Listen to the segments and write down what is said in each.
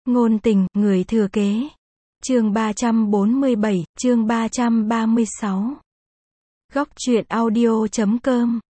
Ngôn tình, người thừa kế. Chương 347, chương 336. Góc truyện audio.com.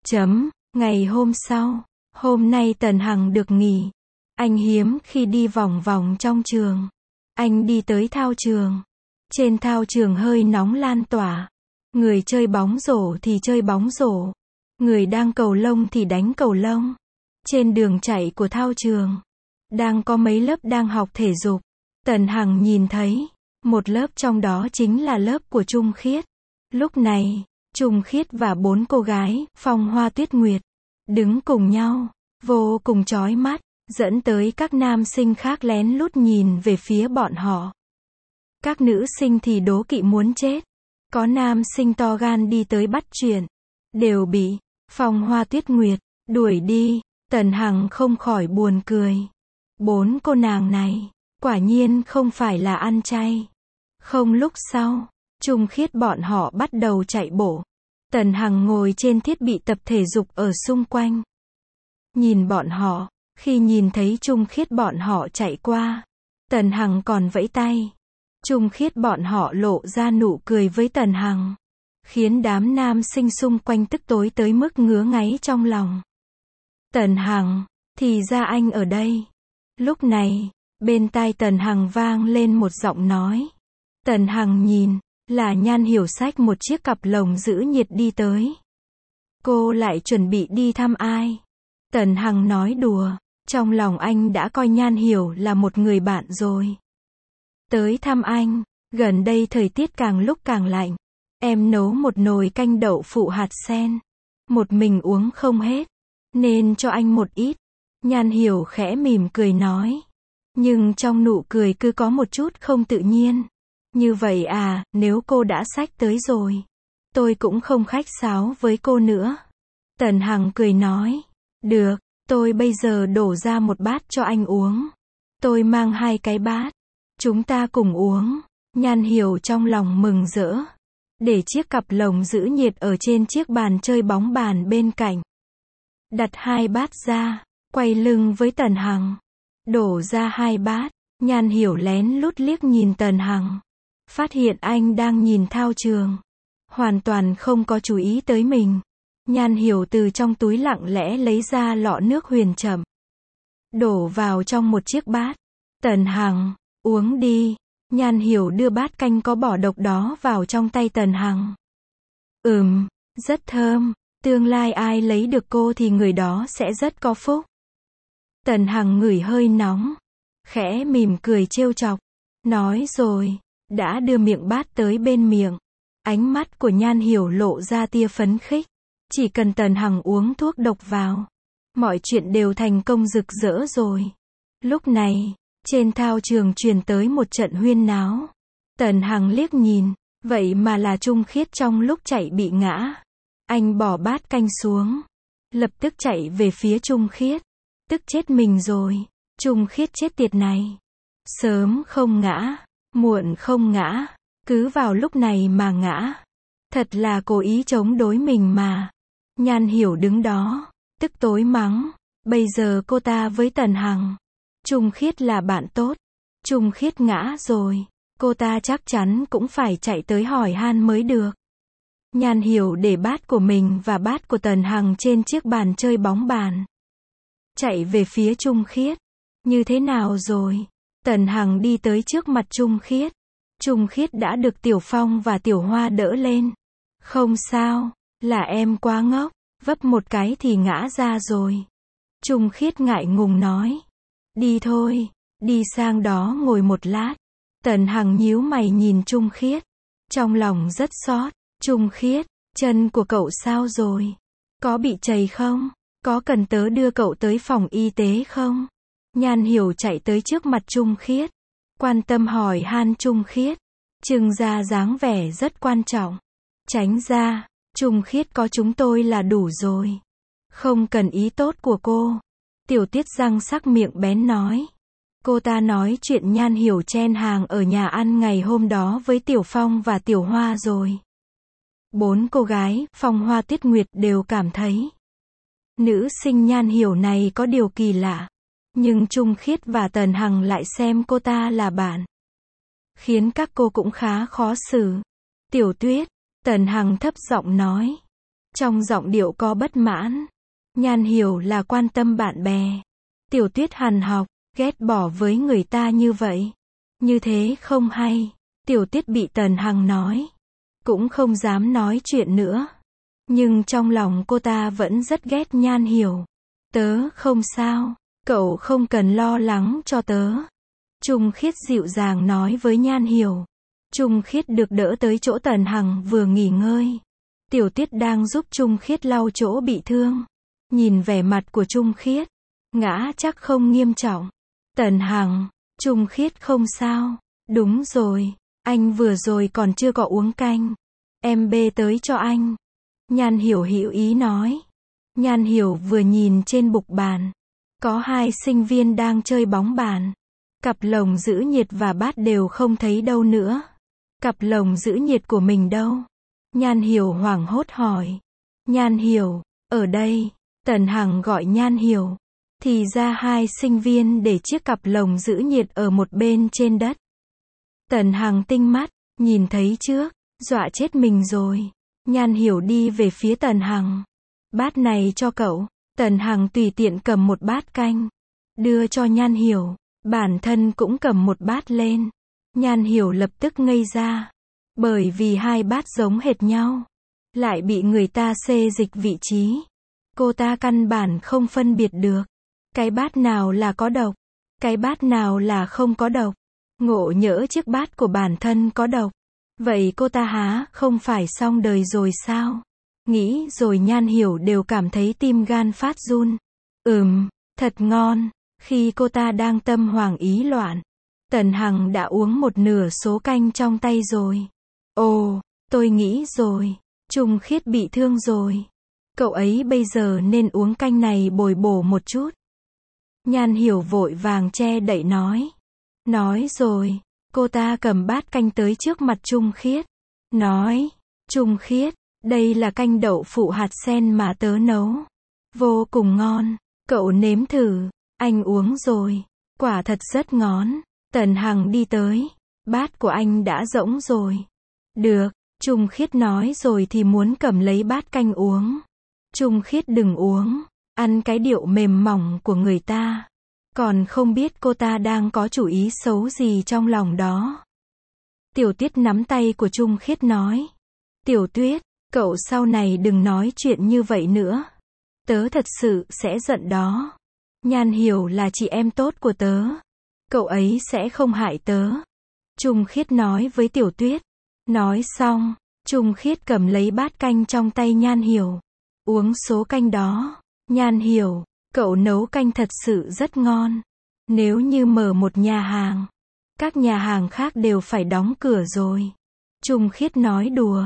Ngày hôm sau, hôm nay Tần Hằng được nghỉ. Anh hiếm khi đi vòng vòng trong trường. Anh đi tới thao trường. Trên thao trường hơi nóng lan tỏa. Người chơi bóng rổ thì chơi bóng rổ. Người đang cầu lông thì đánh cầu lông. Trên đường chạy của thao trường, đang có mấy lớp đang học thể dục. Tần Hằng nhìn thấy, một lớp trong đó chính là lớp của Trung Khiết. Lúc này, Trung Khiết và 4 cô gái, Phong Hoa Tuyết Nguyệt, đứng cùng nhau, vô cùng chói mắt, dẫn tới các nam sinh khác lén lút nhìn về phía bọn họ. Các nữ sinh thì đố kỵ muốn chết. Có nam sinh to gan đi tới bắt chuyện, đều bị Phong Hoa Tuyết Nguyệt đuổi đi. Tần Hằng không khỏi buồn cười. 4 cô nàng này, quả nhiên không phải là ăn chay. Không lúc sau, Trung Khiết bọn họ bắt đầu chạy bộ. Tần Hằng ngồi trên thiết bị tập thể dục ở xung quanh. Nhìn bọn họ, khi nhìn thấy Trung Khiết bọn họ chạy qua, Tần Hằng còn vẫy tay. Trung Khiết bọn họ lộ ra nụ cười với Tần Hằng, khiến đám nam sinh xung quanh tức tối tới mức ngứa ngáy trong lòng. Tần Hằng, thì ra anh ở đây. Lúc này, bên tai Tần Hằng vang lên một giọng nói. Tần Hằng nhìn, là Nhan Hiểu xách một chiếc cặp lồng giữ nhiệt đi tới. Cô lại chuẩn bị đi thăm ai? Tần Hằng nói đùa, trong lòng anh đã coi Nhan Hiểu là một người bạn rồi. Tới thăm anh, gần đây thời tiết càng lúc càng lạnh. Em nấu một nồi canh đậu phụ hạt sen. Một mình uống không hết, nên cho anh một ít. Nhan Hiểu khẽ mỉm cười nói. Nhưng trong nụ cười cứ có một chút không tự nhiên. Như vậy à, nếu cô đã xách tới rồi, tôi cũng không khách sáo với cô nữa. Tần Hằng cười nói. Được, tôi bây giờ đổ ra một bát cho anh uống. Tôi mang 2 cái bát. Chúng ta cùng uống. Nhan Hiểu trong lòng mừng rỡ. Để chiếc cặp lồng giữ nhiệt ở trên chiếc bàn chơi bóng bàn bên cạnh. Đặt 2 bát ra, quay lưng với Tần Hằng. Đổ ra 2 bát, Nhan Hiểu lén lút liếc nhìn Tần Hằng. Phát hiện anh đang nhìn thao trường. Hoàn toàn không có chú ý tới mình. Nhan Hiểu từ trong túi lặng lẽ lấy ra lọ nước huyền chậm. Đổ vào trong một chiếc bát. Tần Hằng, uống đi. Nhan Hiểu đưa bát canh có bỏ độc đó vào trong tay Tần Hằng. Rất thơm. Tương lai ai lấy được cô thì người đó sẽ rất có phúc. Tần Hằng ngửi hơi nóng, khẽ mỉm cười trêu chọc. Nói rồi, đã đưa miệng bát tới bên miệng. Ánh mắt của Nhan Hiểu lộ ra tia phấn khích. Chỉ cần Tần Hằng uống thuốc độc vào, mọi chuyện đều thành công rực rỡ rồi. Lúc này, trên thao trường truyền tới một trận huyên náo. Tần Hằng liếc nhìn, vậy mà là Trung Khiết trong lúc chạy bị ngã. Anh bỏ bát canh xuống, lập tức chạy về phía Trung Khiết. Tức chết mình rồi, Trung Khiết chết tiệt này. Sớm không ngã, muộn không ngã, cứ vào lúc này mà ngã. Thật là cố ý chống đối mình mà. Nhan Hiểu đứng đó, tức tối mắng. Bây giờ cô ta với Tần Hằng, Trung Khiết là bạn tốt. Trung Khiết ngã rồi, cô ta chắc chắn cũng phải chạy tới hỏi han mới được. Nhan Hiểu để bát của mình và bát của Tần Hằng trên chiếc bàn chơi bóng bàn. Chạy về phía Trung Khiết. Như thế nào rồi? Tần Hằng đi tới trước mặt Trung Khiết. Trung Khiết đã được Tiểu Phong và Tiểu Hoa đỡ lên. Không sao, là em quá ngốc, vấp một cái thì ngã ra rồi. Trung Khiết ngại ngùng nói. Đi thôi, đi sang đó ngồi một lát. Tần Hằng nhíu mày nhìn Trung Khiết. Trong lòng rất xót. Trung Khiết, chân của cậu sao rồi? Có bị trầy không? Có cần tớ đưa cậu tới phòng y tế không? Nhan Hiểu chạy tới trước mặt Trung Khiết. Quan tâm hỏi han Trung Khiết. Trưng ra dáng vẻ rất quan trọng. Tránh ra, Trung Khiết có chúng tôi là đủ rồi. Không cần ý tốt của cô. Tiểu Tiết răng sắc miệng bén nói. Cô ta nói chuyện Nhan Hiểu chen hàng ở nhà ăn ngày hôm đó với Tiểu Phong và Tiểu Hoa rồi. 4 cô gái, Phong Hoa Tuyết Nguyệt đều cảm thấy nữ sinh Nhan Hiểu này có điều kỳ lạ. Nhưng Trung Khiết và Tần Hằng lại xem cô ta là bạn. Khiến các cô cũng khá khó xử. Tiểu Tuyết, Tần Hằng thấp giọng nói. Trong giọng điệu có bất mãn. Nhan hiểu là quan tâm bạn bè. Tiểu Tuyết hằn học, ghét bỏ với người ta như vậy. Như thế không hay. Tiểu Tuyết bị Tần Hằng nói. Cũng không dám nói chuyện nữa. Nhưng trong lòng cô ta vẫn rất ghét Nhan hiểu. Tớ không sao. Cậu không cần lo lắng cho tớ. Trung Khiết dịu dàng nói với Nhan hiểu. Trung Khiết được đỡ tới chỗ Tần Hằng vừa nghỉ ngơi. Tiểu Tuyết đang giúp Trung Khiết lau chỗ bị thương. Nhìn vẻ mặt của Trung Khiết. Ngã chắc không nghiêm trọng. Tần Hằng, Trung Khiết không sao. Đúng rồi, anh vừa rồi còn chưa có uống canh. Em bê tới cho anh. Nhan hiểu hữu ý nói. Nhan hiểu vừa nhìn trên bục bàn. Có 2 sinh viên đang chơi bóng bàn. Cặp lồng giữ nhiệt và bát đều không thấy đâu nữa. Cặp lồng giữ nhiệt của mình đâu? Nhan hiểu hoảng hốt hỏi. Nhan hiểu, ở đây. Tần Hằng gọi Nhan hiểu. Thì ra 2 sinh viên để chiếc cặp lồng giữ nhiệt ở một bên trên đất. Tần Hằng tinh mắt, nhìn thấy trước, dọa chết mình rồi. Nhan hiểu đi về phía Tần Hằng. Bát này cho cậu. Tần Hằng tùy tiện cầm một bát canh. Đưa cho Nhan hiểu. Bản thân cũng cầm một bát lên. Nhan hiểu lập tức ngây ra. Bởi vì 2 bát giống hệt nhau. Lại bị người ta xê dịch vị trí. Cô ta căn bản không phân biệt được. Cái bát nào là có độc. Cái bát nào là không có độc. Ngộ nhỡ chiếc bát của bản thân có độc. Vậy cô ta há không phải xong đời rồi sao? Nghĩ rồi Nhan hiểu đều cảm thấy tim gan phát run. Thật ngon. Khi cô ta đang tâm hoảng ý loạn. Tần Hằng đã uống một nửa số canh trong tay rồi. Ồ, tôi nghĩ rồi. Trung Khiết bị thương rồi. Cậu ấy bây giờ nên uống canh này bồi bổ một chút. Nhan hiểu vội vàng che đậy nói. Nói rồi. Cô ta cầm bát canh tới trước mặt Trung Khiết. Nói. Trung Khiết, đây là canh đậu phụ hạt sen mà tớ nấu. Vô cùng ngon. Cậu nếm thử. Anh uống rồi. Quả thật rất ngon. Tần Hằng đi tới. Bát của anh đã rỗng rồi. Được. Trung Khiết nói rồi thì muốn cầm lấy bát canh uống. Trung Khiết đừng uống. Ăn cái điệu mềm mỏng của người ta. Còn không biết cô ta đang có chủ ý xấu gì trong lòng đó. Tiểu Tuyết nắm tay của Trung Khiết nói. Tiểu Tuyết, cậu sau này đừng nói chuyện như vậy nữa. Tớ thật sự sẽ giận đó. Nhan hiểu là chị em tốt của tớ. Cậu ấy sẽ không hại tớ. Trung Khiết nói với Tiểu Tuyết. Nói xong, Trung Khiết cầm lấy bát canh trong tay Nhan hiểu. Uống số canh đó. Nhan hiểu, cậu nấu canh thật sự rất ngon. Nếu như mở một nhà hàng, các nhà hàng khác đều phải đóng cửa rồi. Trung Khiết nói đùa.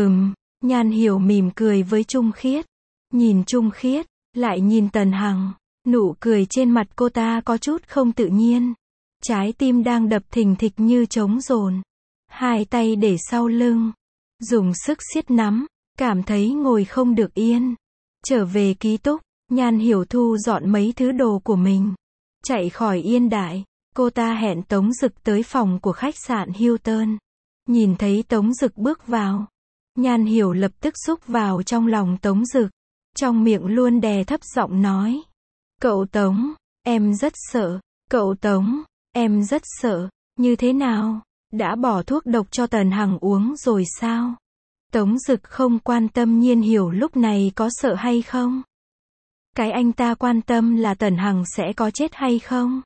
Nhan hiểu mỉm cười với Trung Khiết. Nhìn Trung Khiết, lại nhìn Tần Hằng. Nụ cười trên mặt cô ta có chút không tự nhiên. Trái tim đang đập thình thịch như trống dồn. 2 tay để sau lưng. Dùng sức siết nắm. Cảm thấy ngồi không được yên. Trở về ký túc, Nhan hiểu thu dọn mấy thứ đồ của mình. Chạy khỏi Yên Đại. Cô ta hẹn Tống Dực tới phòng của khách sạn Hilton. Nhìn thấy Tống Dực bước vào. Nhan hiểu lập tức xúc vào trong lòng Tống Dực. Trong miệng luôn đè thấp giọng nói. Cậu Tống, em rất sợ. Cậu Tống, em rất sợ. Như thế nào? Đã bỏ thuốc độc cho Tần Hằng uống rồi sao? Tống Dực không quan tâm Nhiên hiểu lúc này có sợ hay không. Cái anh ta quan tâm là Tần Hằng sẽ có chết hay không.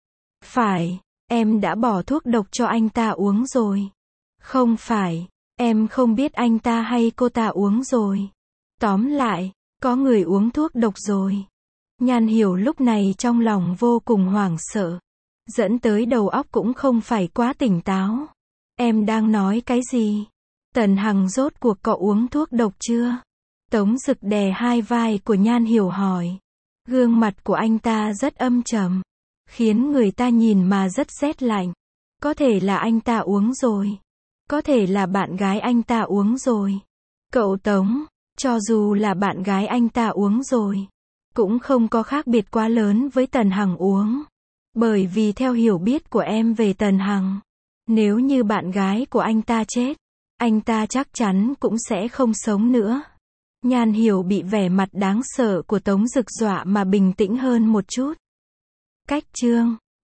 Phải, em đã bỏ thuốc độc cho anh ta uống rồi. Không phải, em không biết anh ta hay cô ta uống rồi. Tóm lại, có người uống thuốc độc rồi. Nhan hiểu lúc này trong lòng vô cùng hoảng sợ. Dẫn tới đầu óc cũng không phải quá tỉnh táo. Em đang nói cái gì? Tần Hằng rốt cuộc có uống thuốc độc chưa? Tống Dực đè 2 vai của Nhan hiểu hỏi. Gương mặt của anh ta rất âm trầm. Khiến người ta nhìn mà rất rét lạnh. Có thể là anh ta uống rồi. Có thể là bạn gái anh ta uống rồi. Cậu Tống, cho dù là bạn gái anh ta uống rồi. cũng không có khác biệt quá lớn với Tần Hằng uống. Bởi vì theo hiểu biết của em về Tần Hằng, nếu như bạn gái của anh ta chết, anh ta chắc chắn cũng sẽ không sống nữa. Nhan Hiểu bị vẻ mặt đáng sợ của Tống Dực dọa mà bình tĩnh hơn một chút. Cách chương